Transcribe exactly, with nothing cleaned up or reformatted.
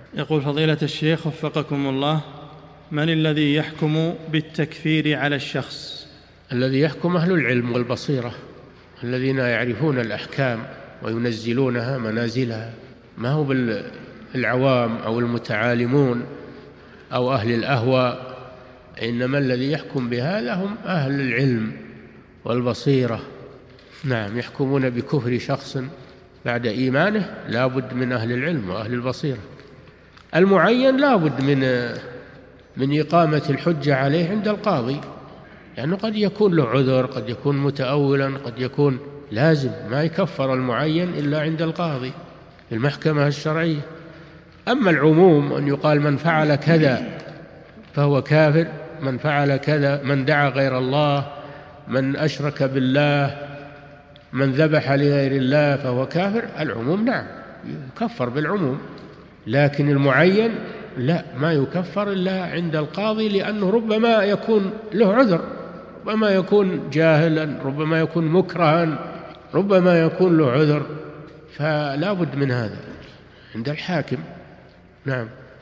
يقول فضيلة الشيخ وفقكم الله: من الذي يحكم بالتكفير على الشخص؟ الذي يحكم أهل العلم والبصيرة، الذين يعرفون الأحكام وينزلونها منازلها، ما هو بالعوام أو المتعالمون أو أهل الأهواء، إنما الذي يحكم بهذا هم أهل العلم والبصيرة. نعم، يحكمون بكفر شخص بعد إيمانه لا بد من أهل العلم وأهل البصيرة. المعين لا بد من من إقامة الحجة عليه عند القاضي، لأنه يعني قد يكون له عذر، قد يكون متأولا، قد يكون لازم ما يكفر المعين إلا عند القاضي في المحكمة الشرعية. أما العموم أن يقال من فعل كذا فهو كافر، من فعل كذا، من دعا غير الله، من أشرك بالله، من ذبح لغير الله فهو كافر، العموم نعم يكفر بالعموم، لكن المعين لا، ما يكفر إلا عند القاضي، لأنه ربما يكون له عذر، ربما يكون جاهلا، ربما يكون مكرها، ربما يكون له عذر، فلا بد من هذا عند الحاكم. نعم.